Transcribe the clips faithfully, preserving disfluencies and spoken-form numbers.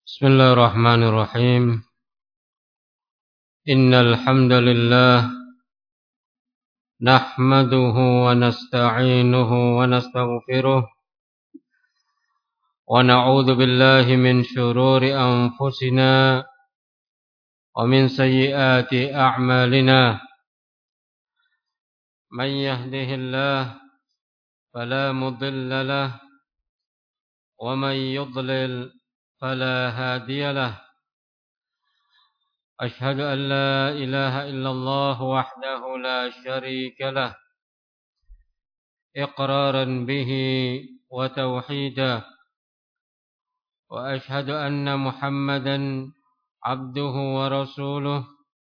بسم الله الرحمن الرحيم إن الحمد لله نحمده ونستعينه ونستغفره ونعوذ بالله من شرور أنفسنا ومن سيئات أعمالنا من يهده الله فلا مضل له ومن يضلل فلا هادي له أشهد أن لا إله إلا الله وحده لا شريك له إقرارا به وتوحيدا وأشهد أن محمدا عبده ورسوله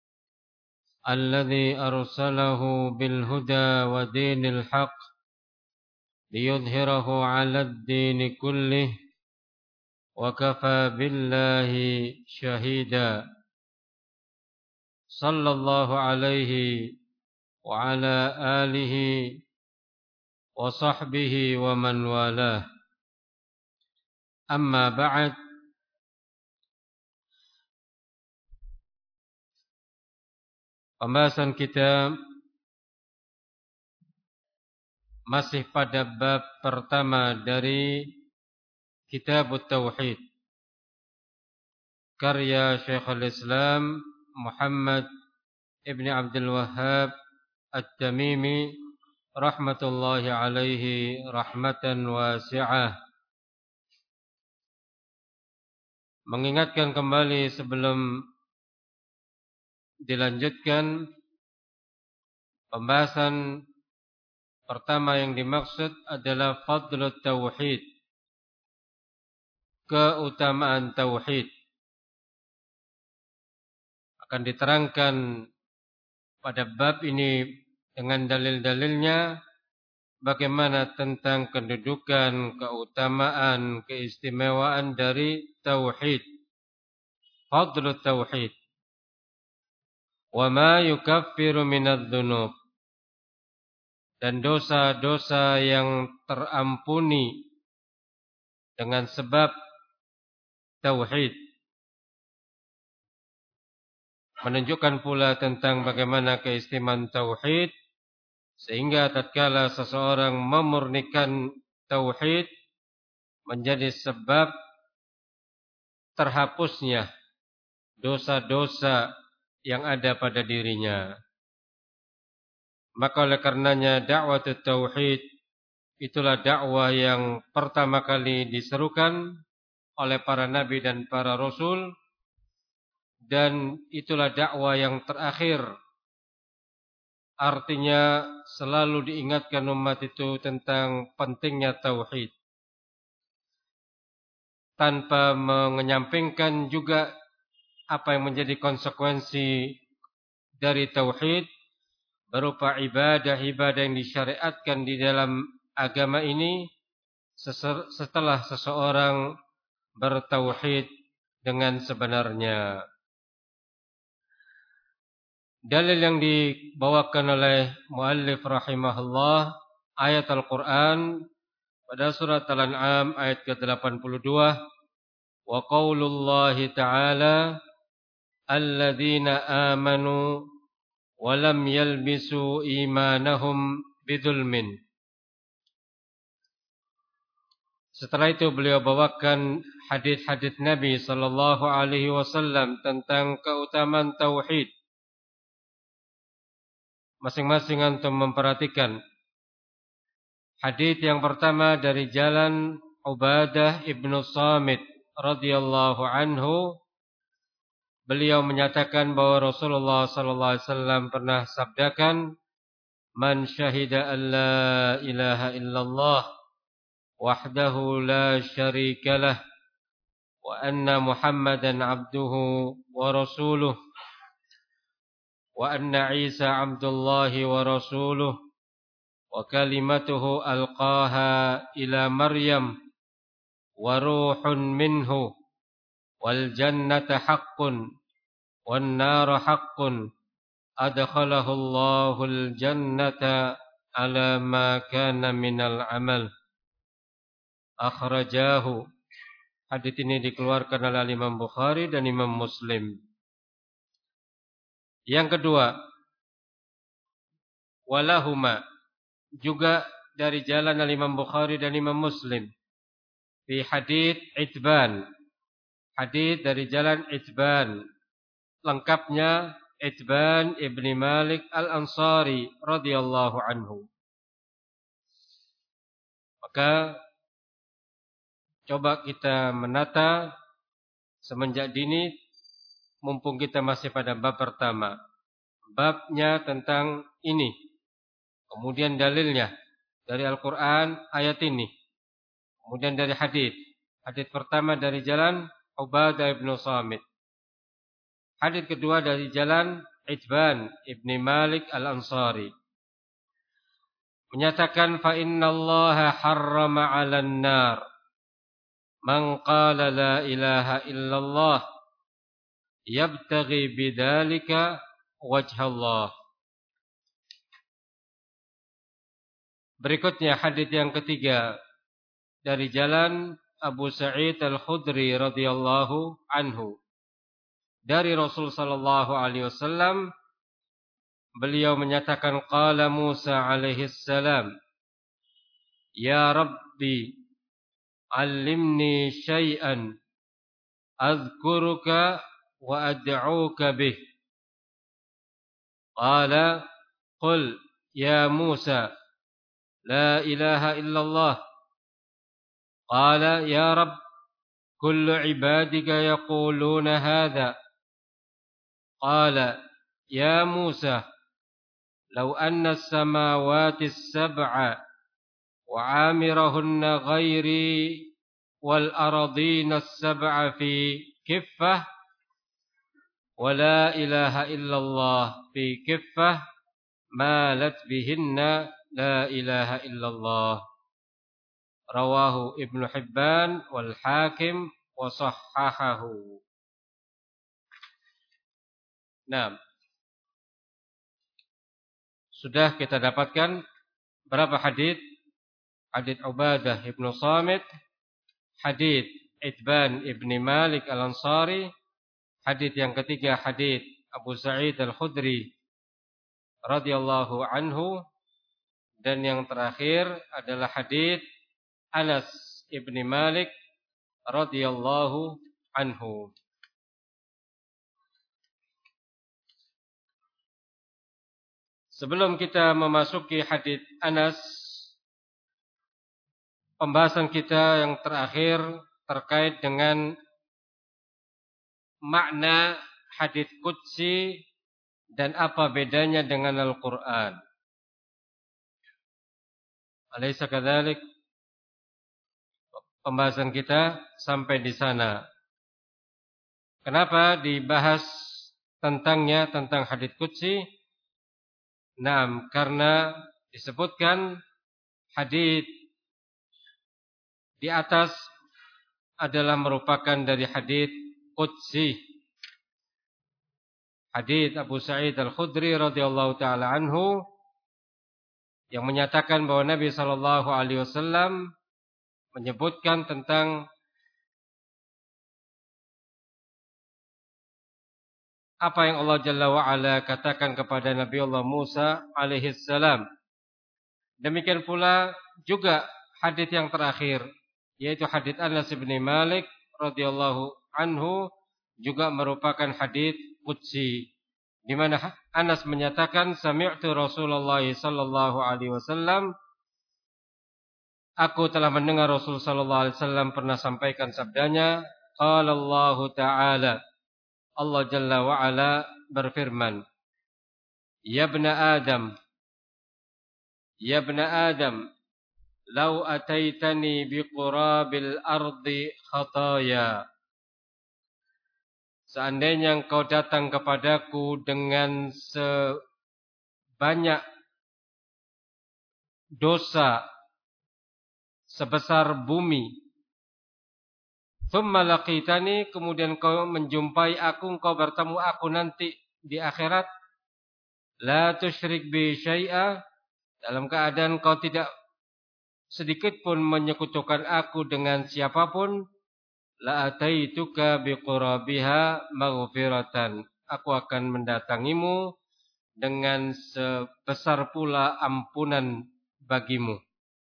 الذي أرسله بالهدى ودين الحق ليظهره على الدين كله وكفى بالله شهيدا صلى الله عليه وعلى آله وصحبه ومن والاه أما بعد pembahasan kita masih pada bab pertama dari Kitab Tauhid karya Syekhul Islam Muhammad Ibn Abdul Wahhab At-Tamimi rahmatullahi alaihi rahmatan wasi'ah. Mengingatkan kembali sebelum dilanjutkan pembahasan pertama yang dimaksud adalah fadlut tauhid, keutamaan tauhid. Akan diterangkan pada bab ini dengan dalil-dalilnya bagaimana tentang kedudukan, keutamaan, keistimewaan dari tauhid. Fadlut tauhid. Wa ma yukaffiru minadz dzunub. Dan dosa-dosa yang terampuni dengan sebab tauhid. Menunjukkan pula tentang bagaimana keistimewaan tauhid, sehingga tatkala seseorang memurnikan tauhid menjadi sebab terhapusnya dosa-dosa yang ada pada dirinya. Maka oleh karenanya dakwah tauhid itulah dakwah yang pertama kali diserukan oleh para nabi dan para rasul, dan itulah dakwah yang terakhir. Artinya selalu diingatkan umat itu tentang pentingnya tauhid, tanpa menyampingkan juga apa yang menjadi konsekuensi dari tauhid berupa ibadah-ibadah yang disyariatkan di dalam agama ini setelah seseorang bertauhid dengan sebenarnya. Dalil yang dibawakan oleh muallif rahimahullah ayat Al-Quran pada surat Al-An'am ayat ke delapan puluh dua, wa qaulullahi ta'ala alladzina amanu wa lam yalbisu imanahum bidzulmin. Setelah itu beliau bawakan hadis-hadis Nabi sallallahu alaihi wasallam tentang keutamaan tauhid. Masing-masing antum memperhatikan. Hadis yang pertama dari jalan Ubadah ibnu Samit radhiyallahu anhu, beliau menyatakan bahwa Rasulullah sallallahu alaihi wasallam pernah sabdakan, "Man syahida an la ilaha illallah wahdahu la syarikalah wa anna Muhammadan abduhu wa rasuluh wa anna Isa abdullahi wa rasuluh wa kalimatuhu alqaha ila Maryam wa ruhun minhu wal jannata haqqun wan nara haqqun adkhalahu Allahul jannata ala ma kana minal amal akhrajahu Hadits ini dikeluarkan oleh Imam Bukhari dan Imam Muslim. Yang kedua, walahuma, juga dari jalan Imam Bukhari dan Imam Muslim. Fi hadits Itban, hadits dari jalan Itban, lengkapnya Itban ibni Malik al-Ansari radhiyallahu anhu. Maka coba kita menata semenjak dini, mumpung kita masih pada bab pertama. Babnya tentang ini. Kemudian dalilnya dari Al-Quran ayat ini. Kemudian dari hadis. Hadis pertama dari jalan Ubadah ibn Samit. Hadis kedua dari jalan Itban ibni Malik al-Ansari. Menyatakan, fa innallaha harrama 'alan nar man qala la ilaha illallah yabtaghi bidzalika wajhallah. Berikutnya hadis yang ketiga dari jalan Abu Sa'id Al-Khudri radhiyallahu anhu. Dari Rasul sallallahu alaihi wasallam, beliau menyatakan, qala Musa alaihi salam, ya Rabbi, 'allimni syai'an azkuruka wa ad'uka bih. Qala qul ya Musa la ilaha illallah. Qala ya Rabb, kullu ibadika yaquluna hadha. Qala ya Musa, law anna as-samawati as-sab'a wa 'amirahunna ghairi wal aradina as-sab'a fi kiffah wa la ilaha illallah fi kiffah malat bihinna la ilaha illallah. Rawahu Ibnu Hibban wal Hakim wa sahhahahu. Nah, sudah kita dapatkan berapa hadis? Hadis Ubadah ibn Samit, hadis Itban ibni Malik al-Ansari, hadis yang ketiga hadis Abu Sa'id Al-Khudri radhiyallahu anhu, dan yang terakhir adalah hadis Anas ibni Malik radhiyallahu anhu. Sebelum kita memasuki hadis Anas, pembahasan kita yang terakhir terkait dengan makna hadis qudsi dan apa bedanya dengan Al-Quran. Alaysa kadzalik? Pembahasan kita sampai di sana. Kenapa dibahas tentangnya, tentang hadis qudsi? Nah, karena disebutkan hadis di atas adalah merupakan dari hadis qudsi. Hadis Abu Sa'id Al-Khudri radhiyallahu taala anhu yang menyatakan bahwa Nabi sallallahu alaihi wasallam menyebutkan tentang apa yang Allah Jalla wa'ala katakan kepada Nabi Allah Musa alaihi salam. Demikian pula juga hadis yang terakhir, yaitu hadis Anas bin Malik radhiyallahu anhu, juga merupakan hadis qudsi, di mana Anas menyatakan, sami'tu Rasulullah sallallahu alaihi wasallam, aku telah mendengar Rasul sallallahu alaihi wasallam pernah sampaikan sabdanya, qala Allah ta'ala, Allah Jalla wa'ala berfirman, ya ibna Adam, ya ibna Adam, lau ataitani biqurabil ardi khataya. Seandainya engkau datang kepadaku dengan sebanyak dosa sebesar bumi, thumma laqitani, kemudian kau menjumpai aku, engkau bertemu aku nanti di akhirat, la tusyrik bi syai'a, dalam keadaan kau tidak sedikit pun menyekutukan aku dengan siapapun, la ataituka biqurabiha maghfiratan. Aku akan mendatangimu dengan sebesar pula ampunan bagimu.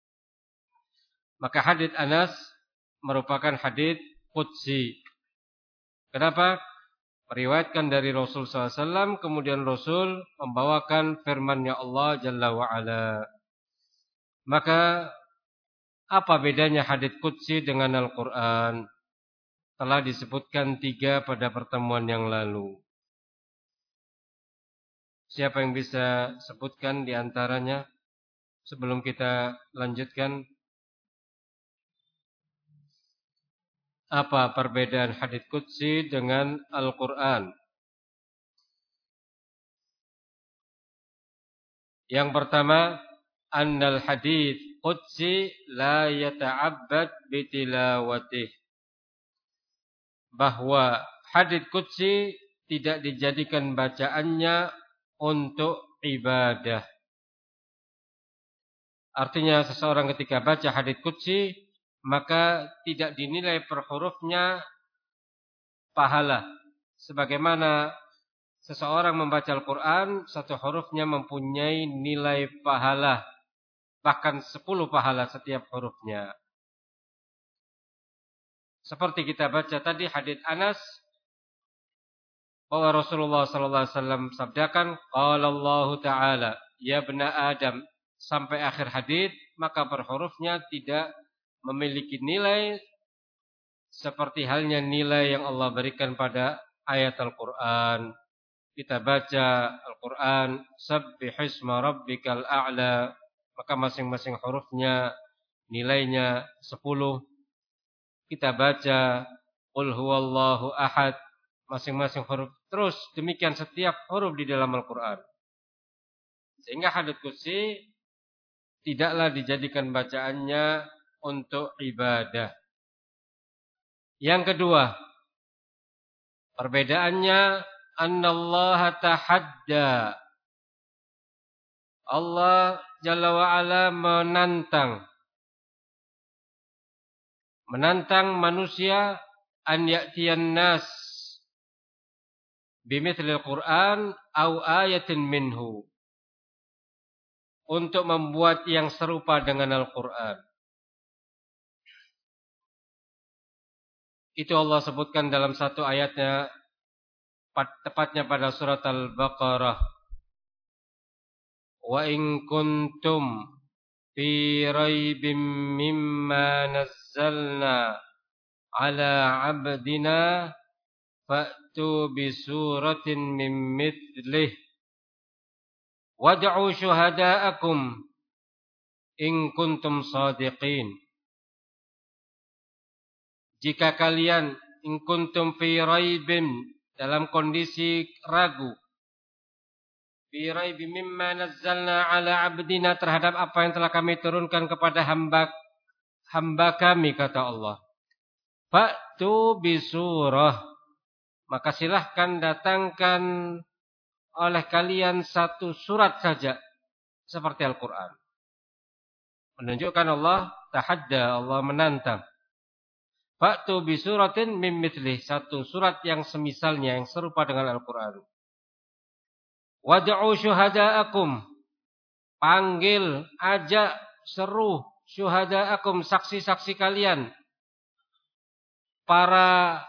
Maka hadits Anas merupakan hadits qudsi. Kenapa? Meriwayatkan dari Rasul sallallahu alaihi wasallam, kemudian Rasul membawakan firman-Nya Allah Jalla wa Ala. Maka apa bedanya hadits qudsi dengan Al-Quran? Telah disebutkan tiga pada pertemuan yang lalu. Siapa yang bisa sebutkan di antaranya sebelum kita lanjutkan? Apa perbedaan hadits qudsi dengan Al-Quran? Yang pertama, annal hadits qudsi la yata'abbad bitilawatih. Bahwa hadits qudsi tidak dijadikan bacaannya untuk ibadah. Artinya seseorang ketika baca hadits qudsi, maka tidak dinilai per hurufnya pahala. Sebagaimana seseorang membaca Al-Quran, satu hurufnya mempunyai nilai pahala. Bahkan sepuluh pahala setiap hurufnya. Seperti kita baca tadi hadits Anas, bahwa Rasulullah sallallahu alaihi wasallam sabdakan, qala Allah Ta'ala, ya bna Adam, sampai akhir hadits, maka per hurufnya tidak memiliki nilai seperti halnya nilai yang Allah berikan pada ayat Al-Quran. Kita baca Al-Quran, sabbihisma rabbikal a'la, maka masing-masing hurufnya nilainya sepuluh. Kita baca qul huwallahu ahad, masing-masing huruf. Terus demikian setiap huruf di dalam Al-Quran. Sehingga hadits qudsi tidaklah dijadikan bacaannya untuk ibadah. Yang kedua, perbedaannya annallaha tahadda. Allah Jalla wa'ala menantang. Menantang manusia an ya'tiyan nas bimithlil Qur'an au ayatin minhu. Untuk membuat yang serupa dengan Al-Quran. Itu Allah sebutkan dalam satu ayatnya, tepatnya pada surat Al-Baqarah. Wa in kuntum fi raibim mimma nazzalna ala abdina fa'tu bi suratin min mithlih wad'u syuhada'akum in kuntum shadiqin. Jika kalian in kuntum fi raibin, dalam kondisi ragu, fi raibim mimma nazzalna ala abdina, terhadap apa yang telah kami turunkan kepada hamba hamba kami, kata Allah. Fa'tu bi surah, maka silahkan datangkan oleh kalian satu surat saja seperti Al-Quran. Menunjukkan Allah tahadda, Allah menantang. Fa'tu bi suratin mim mithlih, satu surat yang semisalnya, yang serupa dengan Al-Quran. Wad'u syuhada'akum, panggil, ajak, seru syuhada'akum, saksi-saksi kalian, para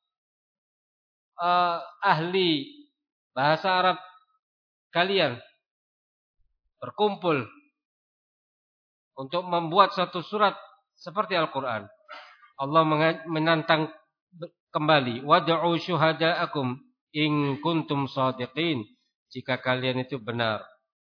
uh, ahli bahasa Arab kalian, berkumpul untuk membuat satu surat seperti Al-Quran. Allah menantang kembali, wad'u syuhada'akum in kuntum shadiqin, jika kalian itu benar.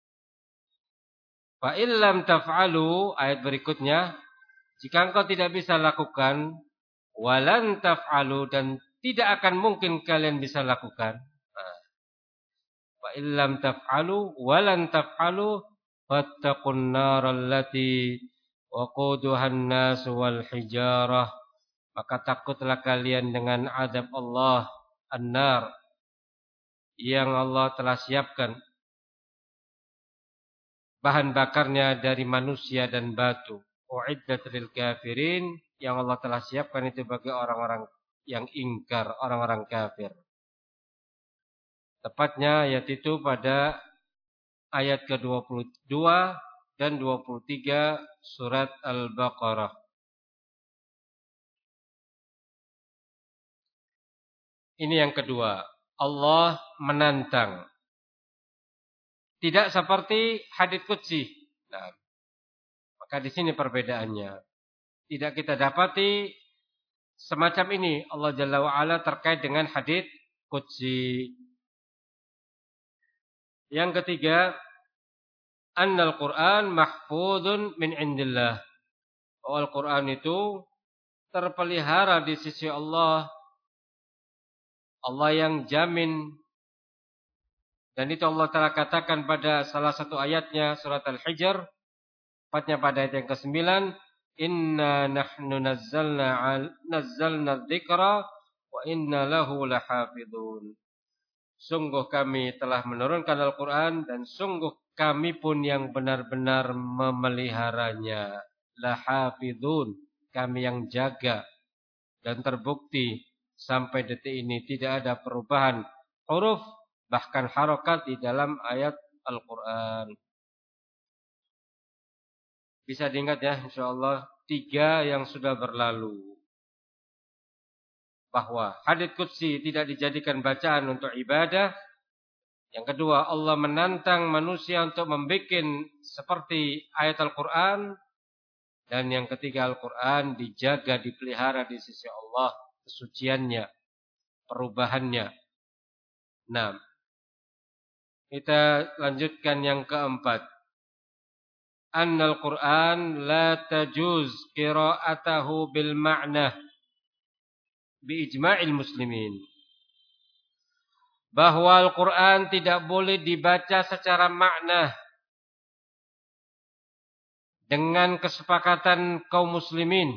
Fa illam taf'alu, ayat berikutnya, jika engkau tidak bisa lakukan, walan taf'alu, dan tidak akan mungkin kalian bisa lakukan. Fa illam taf'alu walan taf'alu fattaqun naral lati waquduhan nas wal hijarah, maka takutlah kalian dengan azab Allah, an-nar, yang Allah telah siapkan bahan bakarnya dari manusia dan batu. Uiddat lil kafirin, yang Allah telah siapkan itu bagi orang-orang yang ingkar, orang-orang kafir. Tepatnya ayat itu pada ayat ke dua puluh dua dan dua puluh tiga surat Al-Baqarah. Ini yang kedua, Allah menantang. Tidak seperti hadits qudsi. Nah, maka di sini perbedaannya. Tidak kita dapati semacam ini Allah Jalla wa Ala terkait dengan hadits qudsi. Yang ketiga, annal Qur'an mahfudun min indillah. Bahwa Al-Qur'an itu terpelihara di sisi Allah. Allah yang jamin. Dan itu Allah telah katakan pada salah satu ayatnya surat Al-Hijr, tepatnya pada ayat yang kesembilan, inna nahnu nazzalna nazzalna dzikra wa inna lahu lahafidun. Sungguh kami telah menurunkan Al-Qur'an dan sungguh kami pun yang benar-benar memeliharanya. Lahafidun, kami yang jaga. Dan terbukti sampai detik ini tidak ada perubahan huruf bahkan harokat di dalam ayat Al-Quran. Bisa diingat ya insyaallah tiga yang sudah berlalu. Bahwa hadits qudsi tidak dijadikan bacaan untuk ibadah. Yang kedua, Allah menantang manusia untuk membuat seperti ayat Al-Quran. Dan yang ketiga, Al-Quran dijaga, dipelihara di sisi Allah. Kesuciannya, perubahannya. Nah, kita lanjutkan yang keempat. Annal Qur'an la tajuz qira'atahu bil ma'na bi ijma'il muslimin. Bahwa Al-Qur'an tidak boleh dibaca secara makna dengan kesepakatan kaum muslimin.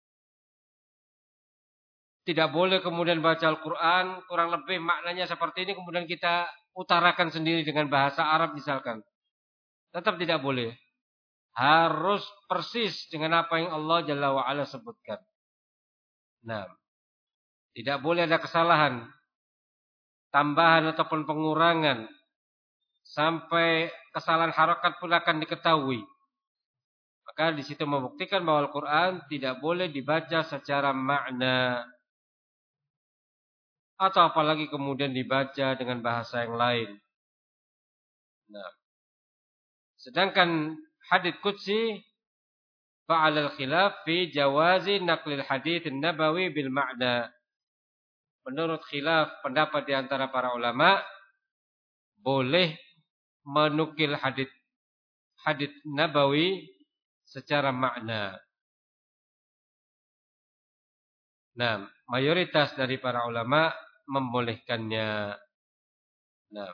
Tidak boleh kemudian baca Al-Quran kurang lebih maknanya seperti ini kemudian kita utarakan sendiri dengan bahasa Arab misalkan. Tetap tidak boleh. Harus persis dengan apa yang Allah Jalla wa'ala sebutkan. Nah, tidak boleh ada kesalahan, tambahan ataupun pengurangan. Sampai kesalahan harakat pun akan diketahui. Maka di situ membuktikan bahwa Al-Quran tidak boleh dibaca secara makna. Atau apalagi kemudian dibaca dengan bahasa yang lain. Nah, sedangkan hadits qudsi fa'ala al-khilaf fi jawazi naqlil hadits an-nabawi bil ma'na. Menurut khilaf pendapat di antara para ulama boleh menukil hadits hadits nabawi secara makna. Nah, mayoritas dari para ulama membolehkannya. Nah,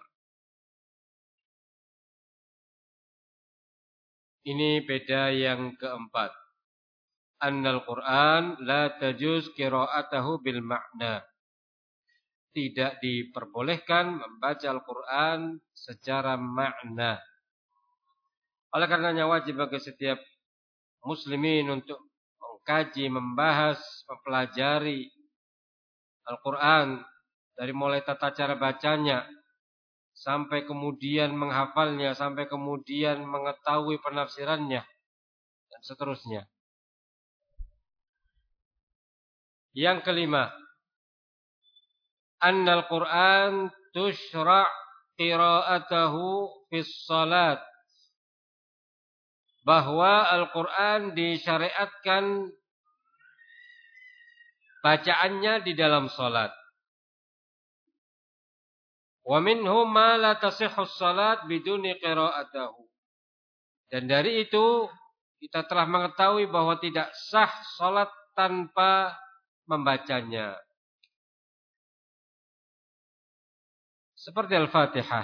ini beda yang keempat. Annal Qur'an la tajuz qira'atahu bil ma'na. Tidak diperbolehkan membaca Al-Quran secara makna. Oleh karenanya wajib bagi setiap muslimin untuk mengkaji, membahas, mempelajari Al-Quran dari mulai tata cara bacanya sampai kemudian menghafalnya, sampai kemudian mengetahui penafsirannya dan seterusnya. Yang kelima, annal Qur'an tushra' qira'atahu fis salat. Bahwa Al-Quran disyariatkan bacaannya di dalam salat. Wa minhum ma la tasihhu salat biduni qira'atahu. Dan dari itu kita telah mengetahui bahwa tidak sah salat tanpa membacanya. Seperti Al-Fatihah,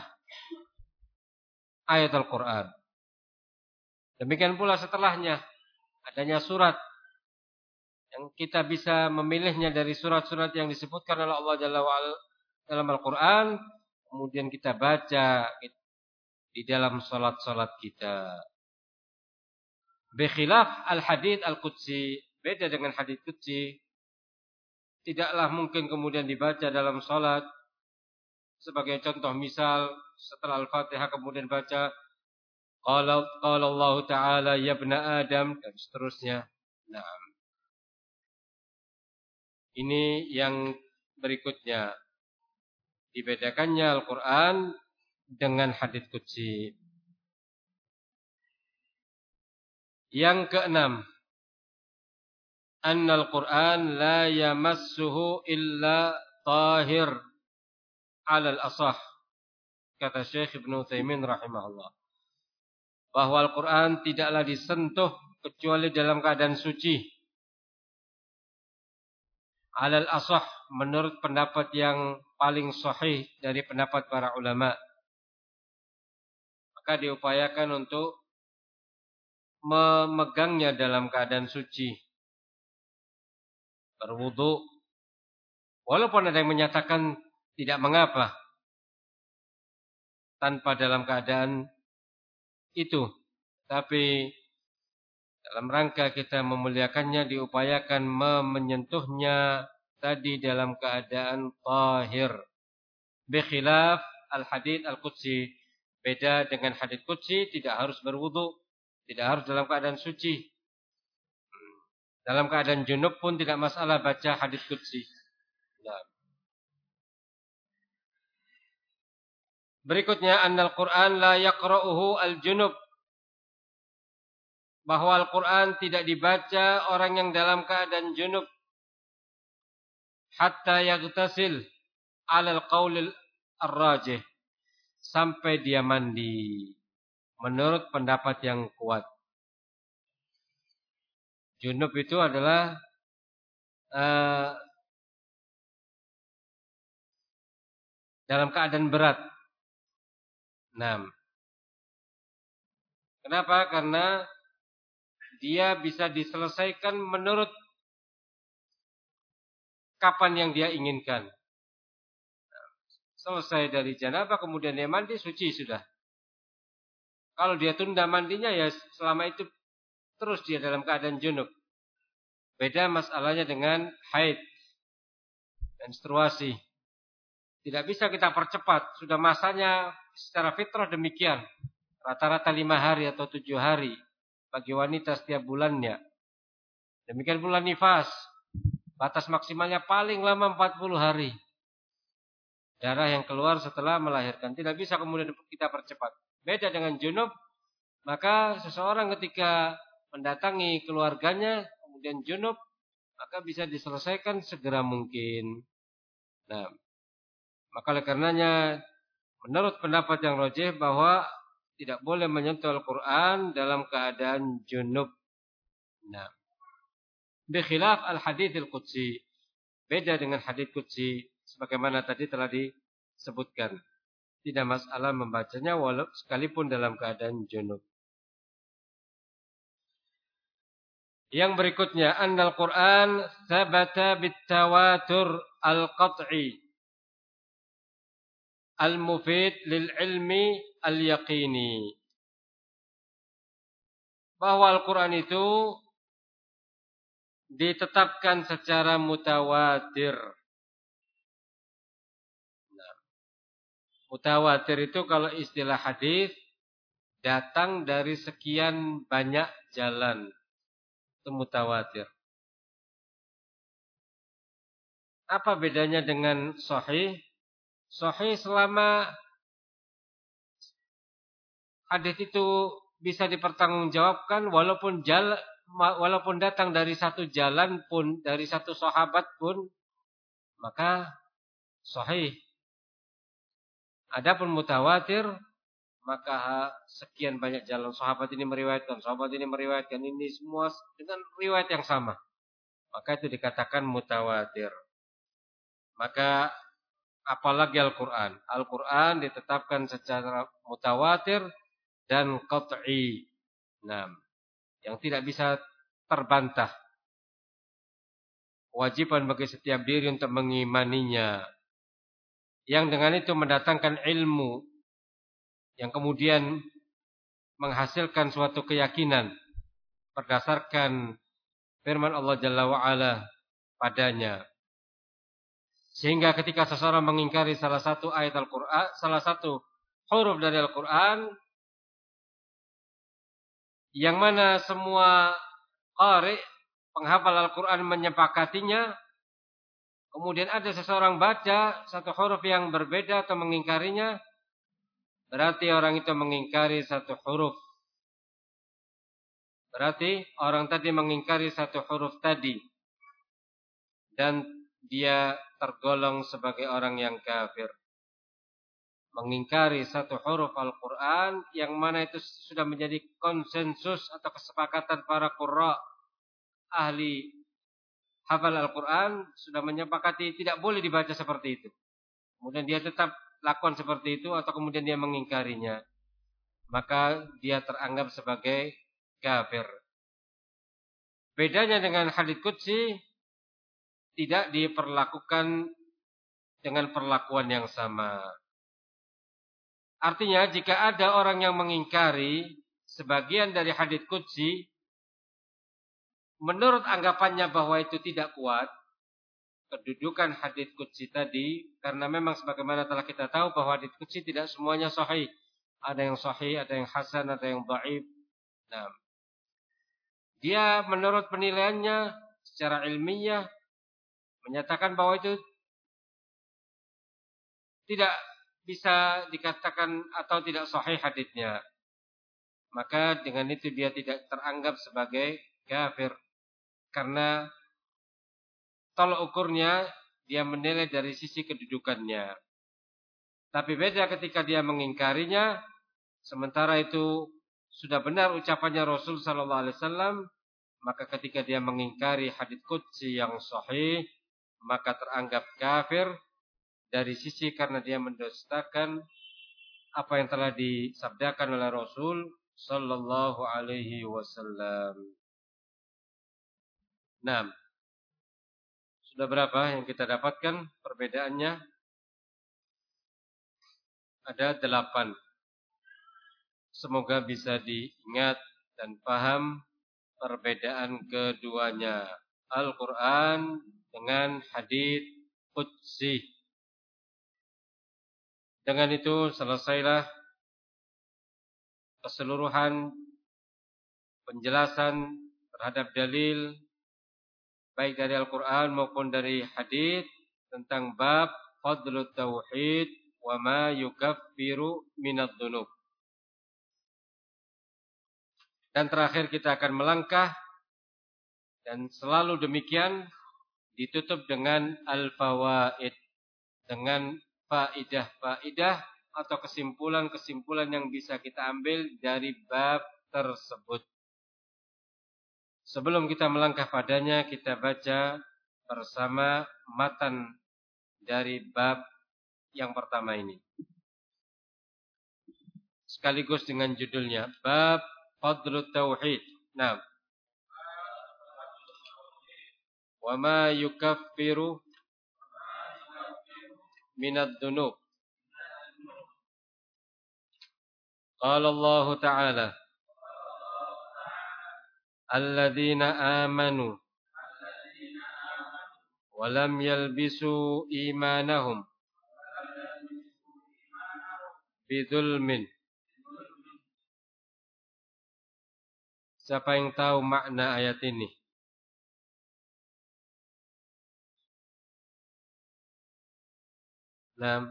ayat Al-Quran. Demikian pula setelahnya adanya surat yang kita bisa memilihnya dari surat-surat yang disebutkan oleh Allah Jalla wa'ala dalam Al-Quran. Kemudian kita baca di dalam salat-salat kita. Bikhilaf al-hadits al-qudsi. Beda dengan hadits qudsi. tidaklah mungkin kemudian dibaca dalam salat. Sebagai contoh misal setelah Al-Fatihah kemudian baca qala qala Allah taala ya ibna Adam dan seterusnya. Nah, ini yang berikutnya. Dibedakannya Al-Qur'an dengan hadits qudsi. Yang keenam, anna al-Qur'an la yamassuhu illa tahir 'ala al-asah. Kata Syekh Ibnu Utsaimin rahimahullah, bahwa Al-Qur'an tidaklah disentuh kecuali dalam keadaan suci. 'Ala al-asah, menurut pendapat yang paling sahih dari pendapat para ulama. Maka diupayakan untuk memegangnya dalam keadaan suci, berwudu. Walaupun ada yang menyatakan tidak mengapa tanpa dalam keadaan itu, tapi dalam rangka kita memuliakannya diupayakan menyentuhnya tadi dalam keadaan tahir. Bikhilaf al-hadits al-qudsi, beda dengan hadits qudsi tidak harus berwudu, tidak harus dalam keadaan suci. Dalam keadaan junub pun tidak masalah baca hadits qudsi. Nah. Berikutnya, annal Qur'an la yaqra'uhu al-junub. Bahwa Al-Qur'an tidak dibaca orang yang dalam keadaan junub hatta yaghtasil 'ala al-qaul ar-rajih, sampai dia mandi menurut pendapat yang kuat. Junub itu adalah uh, dalam keadaan berat. Nah, kenapa? Karena dia bisa diselesaikan menurut kapan yang dia inginkan. Nah, selesai dari janabah kemudian dia mandi, suci sudah. Kalau dia tunda mandinya, ya selama itu terus dia dalam keadaan junub. Beda masalahnya dengan haid, menstruasi. Tidak bisa kita percepat. Sudah masanya secara fitrah demikian. Rata-rata lima hari atau tujuh hari bagi wanita setiap bulannya. Demikian pula nifas. Batas maksimalnya paling lama empat puluh hari. Darah yang keluar setelah melahirkan. Tidak bisa kemudian kita percepat. Beda dengan junub. Maka seseorang ketika mendatangi keluarganya kemudian junub, maka bisa diselesaikan segera mungkin. Nah, maka oleh karenanya menurut pendapat yang rajih bahwa tidak boleh menyentuh Al-Qur'an dalam keadaan junub. Nah, bikhilaf al-hadits al-qudsi, beda dengan hadits qudsi sebagaimana tadi telah disebutkan. Tidak masalah membacanya walau sekalipun dalam keadaan junub. Yang berikutnya, annal Qur'an thabata bitawatur al-qat'i al-mufid lil ilmi al-yaqini. Bahwa Al-Qur'an itu ditetapkan secara mutawatir. Nah, mutawatir itu kalau istilah hadis datang dari sekian banyak jalan. Itu mutawatir. Apa bedanya dengan sahih? Sahih selama hadis itu bisa dipertanggungjawabkan walaupun jalan, walaupun datang dari satu jalan pun, dari satu sahabat pun, maka sahih. Adapun mutawatir, maka sekian banyak jalan sahabat ini meriwayatkan, sahabat ini meriwayatkan, ini semua dengan riwayat yang sama. Maka itu dikatakan mutawatir. Maka apalagi Al-Qur'an. Al-Qur'an ditetapkan secara mutawatir dan qat'i. Nah, yang tidak bisa terbantah. Kewajiban bagi setiap diri untuk mengimaninya. Yang dengan itu mendatangkan ilmu yang kemudian menghasilkan suatu keyakinan berdasarkan firman Allah Jalla wa Ala padanya. Sehingga ketika seseorang mengingkari salah satu ayat Al-Quran, salah satu huruf dari Al-Quran, yang mana semua qari, penghafal Al-Quran menyepakatinya, kemudian ada seseorang baca satu huruf yang berbeda atau mengingkarinya, berarti orang itu mengingkari satu huruf. Berarti orang tadi mengingkari satu huruf tadi. Dan dia tergolong sebagai orang yang kafir. Mengingkari satu huruf Al-Quran yang mana itu sudah menjadi konsensus atau kesepakatan para qurra, ahli hafal Al-Quran, sudah menyepakati tidak boleh dibaca seperti itu. Kemudian dia tetap lakukan seperti itu atau kemudian dia mengingkarinya. Maka dia teranggap sebagai kafir. Bedanya dengan hadits qudsi, tidak diperlakukan dengan perlakuan yang sama. Artinya jika ada orang yang mengingkari sebagian dari hadits qudsi, menurut anggapannya bahwa itu tidak kuat, kedudukan hadits qudsi tadi, karena memang sebagaimana telah kita tahu bahwa hadits qudsi tidak semuanya sahih. Ada yang sahih, ada yang hasan, ada yang dhaif. Nah, dia menurut penilaiannya secara ilmiah menyatakan bahwa itu tidak bisa dikatakan atau tidak sahih haditsnya. Maka dengan itu dia tidak teranggap sebagai kafir. Karena tolak ukurnya dia menilai dari sisi kedudukannya. Tapi beda ketika dia mengingkarinya, sementara itu sudah benar ucapannya Rasul sallallahu alaihi wasallam, maka ketika dia mengingkari hadits qudsi yang sahih, maka teranggap kafir dari sisi karena dia mendustakan apa yang telah disabdakan oleh Rasul sallallahu alaihi wasallam. Nah, sudah berapa yang kita dapatkan perbedaannya? Ada delapan. Semoga bisa diingat dan paham perbedaan keduanya, Al-Quran dengan hadits qudsi. Dengan itu selesailah keseluruhan penjelasan terhadap dalil baik dari Al-Quran maupun dari hadits tentang bab fadlut tauhid wa ma yukaffiru minadz dzunub. Dan terakhir kita akan melangkah, dan selalu demikian, ditutup dengan al-fawaid, dengan faidah-faidah atau kesimpulan-kesimpulan yang bisa kita ambil dari bab tersebut. Sebelum kita melangkah padanya, kita baca bersama matan dari bab yang pertama ini. Sekaligus dengan judulnya, bab Fadlut Tauhid. Nah, wa ma yukaffiru minadz dzunub. Qala Allah Ta'ala, alladzina amanu wa lam yalbisu imanahum bidzulmin. Siapa yang tahu makna ayat ini? Nah,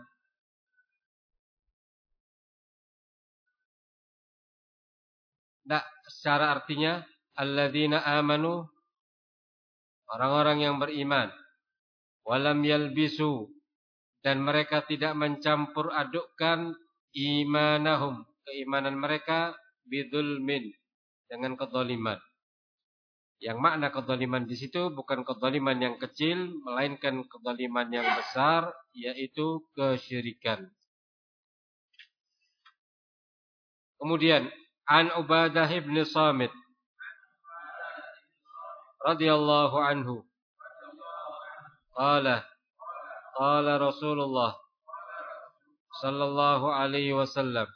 nah, secara artinya alladzina amanu, orang-orang yang beriman, walam yalbisu, dan mereka tidak mencampur adukkan imanahum, keimanan mereka, bidzulmin, dengan kezaliman. Yang makna kezaliman di situ bukan kezaliman yang kecil, melainkan kezaliman yang besar, yaitu kesyirikan. Kemudian an Ubadah bin Samit radhiyallahu anhu qala qala Rasulullah sallallahu alaihi wasallam,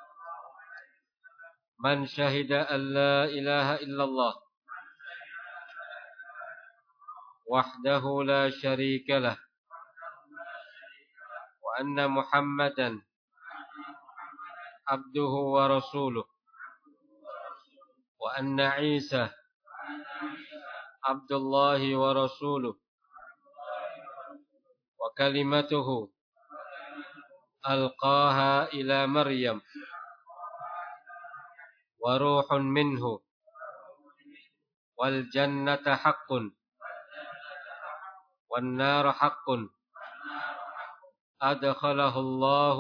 man syahida an la ilaha illallah wahdahu la syarika lah وأن محمدا عبده ورسوله وأن عيسى عبد الله ورسوله وكلمته ألقاها إلى مريم وروح منه والجنة حق والنار حق أدخله الله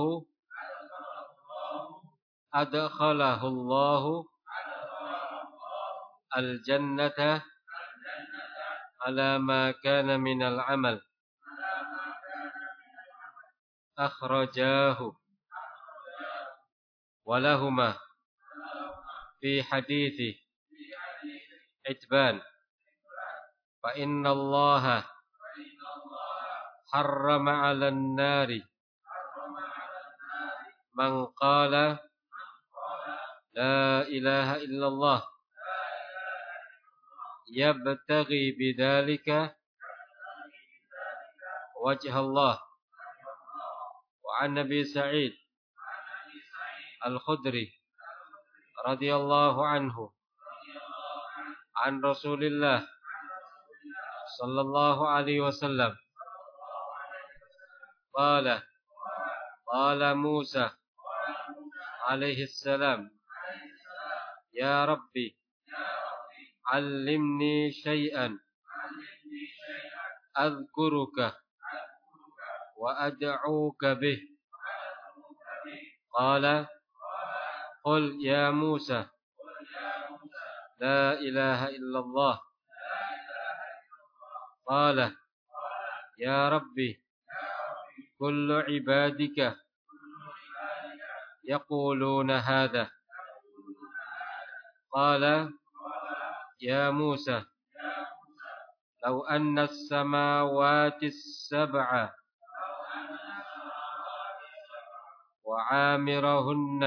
أدخله الله الجنة على ما كان من العمل أخرجاه ولهما في حديث عتبان فإن الله حرم على النار من قال لا إله إلا الله يبتغي بذلك وجه الله. وعن أبي سعيد الخدري رضي الله عنه عن رسول الله صلى الله عليه وسلم قال قال موسى عليه السلام يا ربي علمني شيئا أذكرك وأدعوك به قال قل يا موسى لا إله إلا الله قال يا ربي كل عبادك يقولون هذا قال يا موسى لو أن السماوات السبع وعامرهن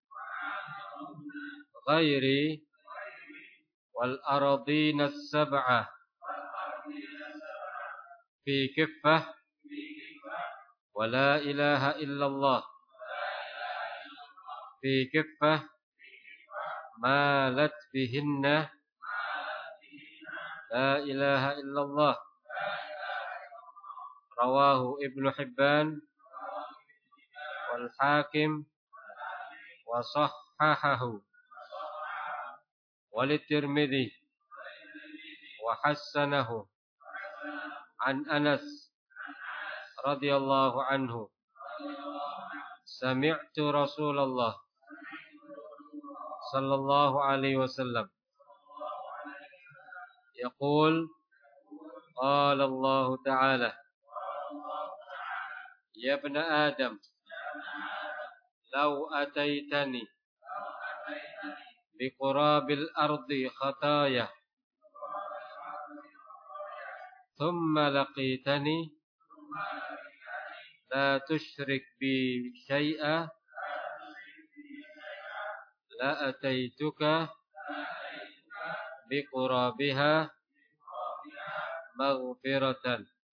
غيري والأرضين السبع في كفة ولا إله إلا الله في كفة مالت بهن لا إله إلا الله. رواه ابن حبان والحاكم وصححه وللترمذي وحسنه عن أنس رضي الله عنه سمعت رسول الله صلى الله عليه وسلم يقول قال الله تعالى يا ابن آدم لو أتيتني بقراب الأرض خطايا ثم لقيتني لا تشرك بي شيئا لأتيتك بقرابها مغفرة.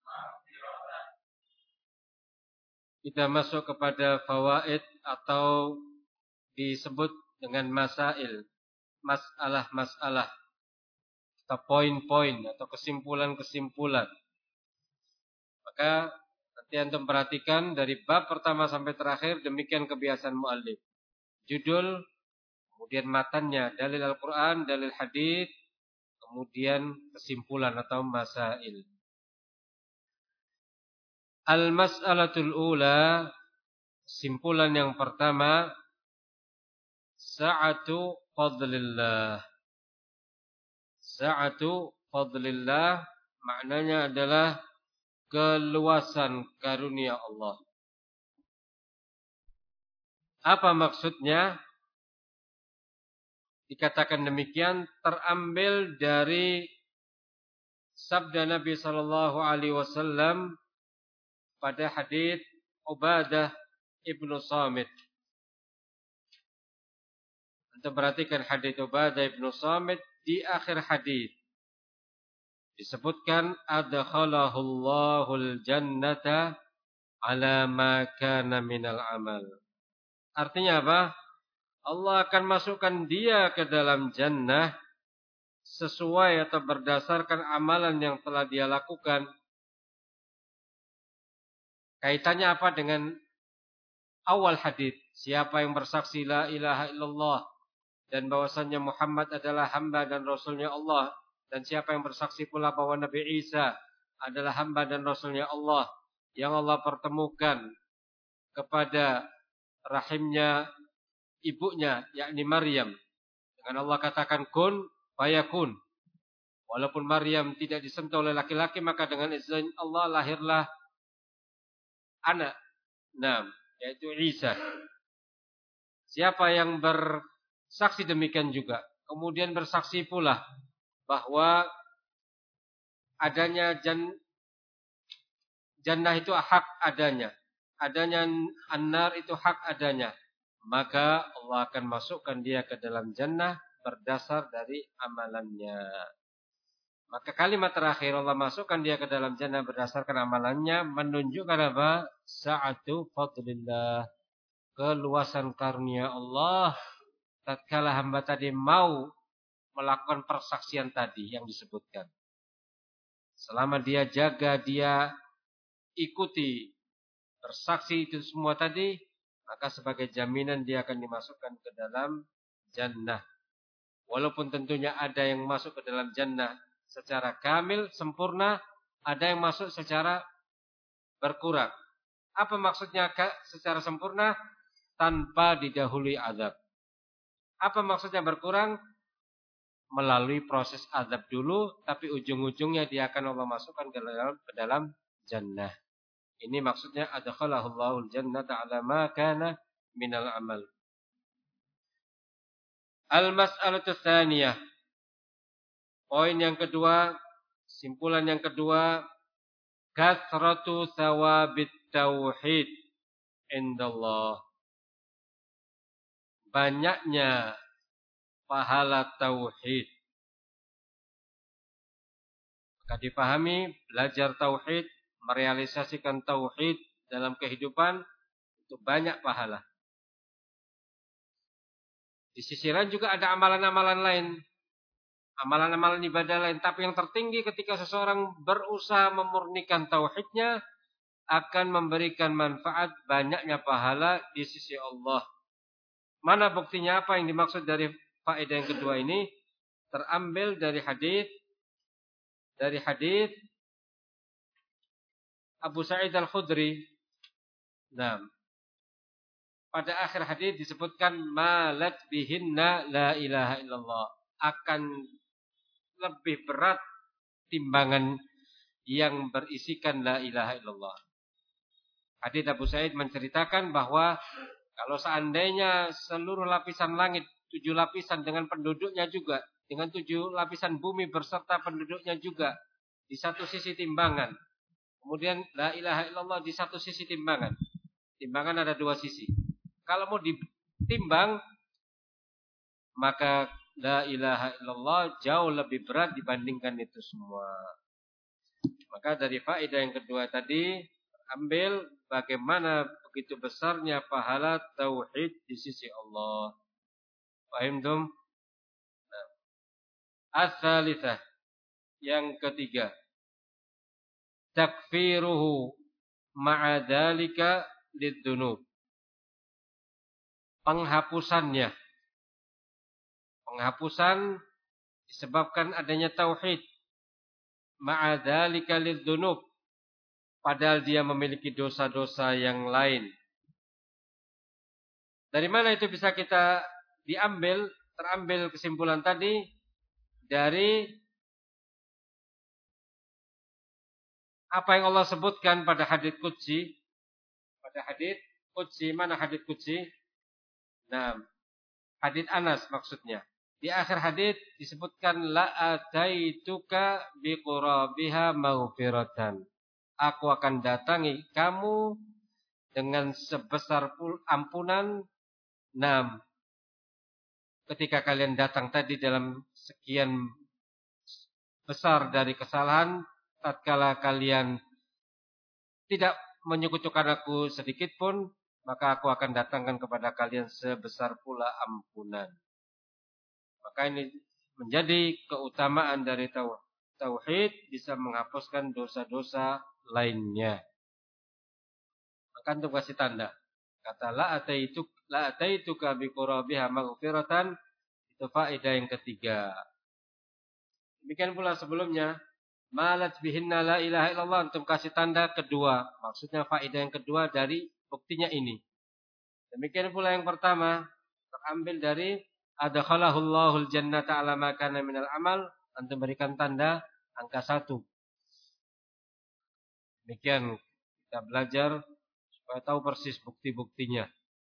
Kita masuk kepada fawaid atau disebut dengan masail, masalah-masalah atau poin-poin atau kesimpulan-kesimpulan. Maka nanti antum perhatikan dari bab pertama sampai terakhir demikian kebiasaan muallif. Judul, kemudian matannya, dalil Al-Quran, dalil hadis, kemudian kesimpulan atau masail. Al-mas'alatul ula, simpulan yang pertama, sa'atu fadlillah. Sa'atu fadlillah maknanya adalah keluasan karunia Allah. Apa maksudnya? Dikatakan demikian terambil dari sabda Nabi sallallahu alaihi wasallam pada hadis Ubadah ibnu Samit. Untuk perhatikan hadis Ubadah ibnu Samit di akhir hadis disebutkan adkhalahul Allahul jannata ala ma kana minal amal. Artinya apa? Allah akan masukkan dia ke dalam jannah sesuai atau berdasarkan amalan yang telah dia lakukan. Kaitannya apa dengan awal hadis? Siapa yang bersaksi la ilaha illallah dan bahwasannya Muhammad adalah hamba dan rasulnya Allah, dan siapa yang bersaksi pula bahwa Nabi Isa adalah hamba dan rasulnya Allah yang Allah pertemukan kepada rahimnya ibunya, yakni Maryam, dengan Allah katakan kun fayakun. Walaupun Maryam tidak disentuh oleh laki-laki, maka dengan izin Allah lahirlah anak, nah, yaitu Isa. Siapa yang bersaksi demikian juga, kemudian bersaksi pula bahwa adanya jan, jannah itu hak adanya, adanya an-nar itu hak adanya, maka Allah akan masukkan dia ke dalam jannah berdasar dari amalannya. Maka kalimat terakhir Allah masukkan dia ke dalam jannah berdasarkan amalannya menunjukkan apa? Sa'atu fadlillah, keluasan karunia Allah tatkala hamba tadi mau melakukan persaksian tadi yang disebutkan. Selama dia jaga, dia ikuti bersaksi itu semua tadi, maka sebagai jaminan dia akan dimasukkan ke dalam jannah. Walaupun tentunya ada yang masuk ke dalam jannah secara kamil, sempurna, ada yang masuk secara berkurang. Apa maksudnya secara sempurna? Tanpa didahului azab. Apa maksudnya berkurang? Melalui proses azab dulu, tapi ujung-ujungnya dia akan Allah masukkan ke dalam, ke dalam jannah. Ini maksudnya adkhalahullahu al-jannata ala ma kana minal amal. Al-mas'alatu tsaniyah. Poin yang kedua, simpulan yang kedua, kathratu thawabit tauhid indallah. Banyaknya pahala tauhid. Maka dipahami, belajar tauhid, merealisasikan tauhid dalam kehidupan itu banyak pahala. Di sisi lain juga ada amalan-amalan lain, amalan-amalan ibadah lain, tapi yang tertinggi ketika seseorang berusaha memurnikan tauhidnya akan memberikan manfaat banyaknya pahala di sisi Allah. Mana buktinya? Apa yang dimaksud dari faedah yang kedua ini? Terambil dari hadis dari hadis Abu Sa'id Al-Khudri. Nah, pada akhir hadis disebutkan malat bihinna la ilaha illallah, akan lebih berat timbangan yang berisikan la ilaha illallah. Hadis Abu Sa'id menceritakan bahwa kalau seandainya seluruh lapisan langit, tujuh lapisan dengan penduduknya juga, dengan tujuh lapisan bumi berserta penduduknya juga di satu sisi timbangan, kemudian la ilaha illallah di satu sisi timbangan. Timbangan ada dua sisi. Kalau mau ditimbang, maka la ilaha illallah jauh lebih berat dibandingkan itu semua. Maka dari faedah yang kedua tadi, ambil bagaimana begitu besarnya pahala tauhid di sisi Allah. Paham dong? Nah. As-salitsah, yang ketiga, takfiruhu ma'a dzalika lidzunub. Penghapusannya. Penghapusan disebabkan adanya tauhid. Ma'a dzalika lidzunub. Padahal dia memiliki dosa-dosa yang lain. Dari mana itu bisa kita diambil, terambil kesimpulan tadi? Dari apa yang Allah sebutkan pada hadits qudsi. Pada hadits qudsi, mana hadits qudsi? Nah, hadits Anas maksudnya. Di akhir hadits disebutkan la ataituka biqurabiha maghfiratan. Aku akan datangi kamu dengan sebesar ampunan. Nah, ketika kalian datang tadi dalam sekian besar dari kesalahan, tatkala kalian tidak menyekutukan aku sedikit pun, maka aku akan datangkan kepada kalian sebesar pula ampunan. Maka ini menjadi keutamaan dari tauhid, bisa menghapuskan dosa-dosa lainnya. Maka untuk kasih tanda. Kata la ataitu la ataituka bi qurabiha maghfiratan, itu faedah yang ketiga. Demikian pula sebelumnya, malat bihinna la ilaha illallah, untuk kasih tanda kedua. Maksudnya faedah yang kedua dari buktinya ini. Demikian pula yang pertama, terambil dari adkhalahullahu aljannata ala ma kana minal amal, untuk memberikan tanda angka satu. Demikian kita belajar supaya tahu persis bukti-buktinya.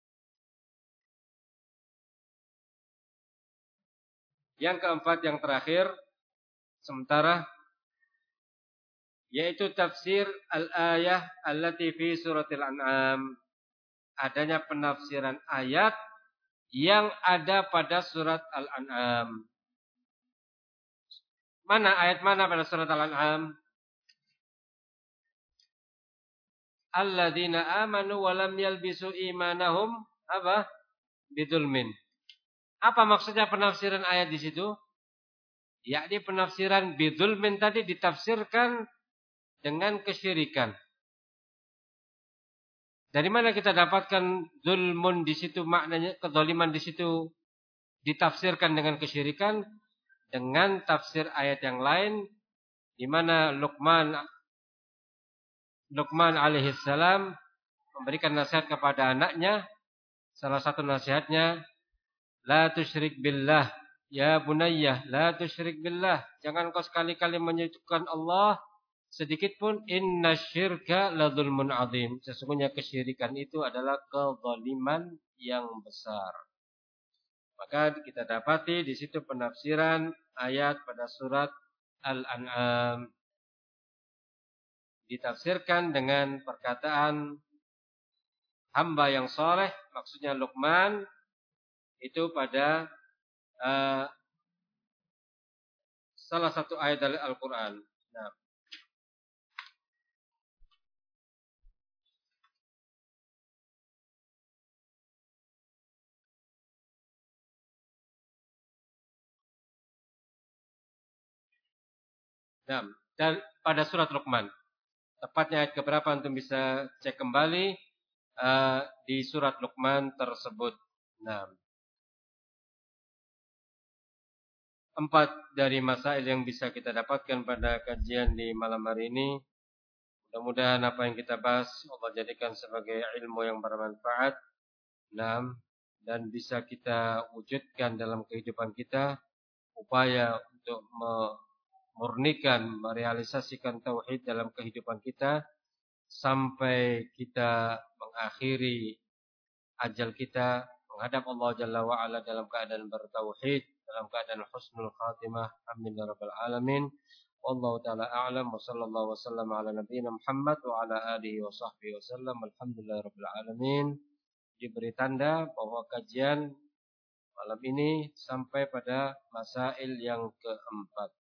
Yang keempat, yang terakhir sementara, yaitu tafsir al-ayah allati fi suratil an'am. Adanya penafsiran ayat yang ada pada surat Al-An'am. Mana ayat mana pada surat Al-An'am? Alladzina amanu wa lam yalbisu imanahum apa? Bidzulmin. Apa maksudnya penafsiran ayat di situ? Yakni penafsiran bidzulmin tadi ditafsirkan dengan kesyirikan. Dari mana kita dapatkan zulmun di situ, maknanya kezaliman di situ ditafsirkan dengan kesyirikan? Dengan tafsir ayat yang lain, di mana Luqman Luqman alaihissalam memberikan nasihat kepada anaknya. Salah satu nasihatnya, la tusyrik billah, ya bunayya, la tusyrik billah. Jangan kau sekali-kali menyekutukan Allah sedikit pun. Inna syirka la dzulmun adzim. Sesungguhnya kesyirikan itu adalah kezaliman yang besar. Maka kita dapati di situ penafsiran ayat pada surat Al-An'am ditafsirkan dengan perkataan hamba yang soleh, maksudnya Luqman, itu pada uh, salah satu ayat dari Al-Quran. Nah, Nah, dan pada surat Luqman, tepatnya ayat keberapa antum bisa cek kembali uh, di surat Luqman tersebut. Nah, empat dari masail yang bisa kita dapatkan pada kajian di malam hari ini. Mudah-mudahan apa yang kita bahas Allah jadikan sebagai ilmu yang bermanfaat. Nah, dan bisa kita wujudkan dalam kehidupan kita, upaya untuk memurnikan, merealisasikan tauhid dalam kehidupan kita sampai kita mengakhiri ajal kita menghadap Allah Jalla wa Ala dalam keadaan bertauhid, dalam keadaan husnul khatimah. Amin ya rabbal alamin. Wallahu taala a'lam wa sallallahu wasallam ala nabiyyina Muhammad wa ala alihi wa sahbihi wasallam. Alhamdulillahirabbil alamin. Diberi tanda bahwa kajian malam ini sampai pada masail yang keempat.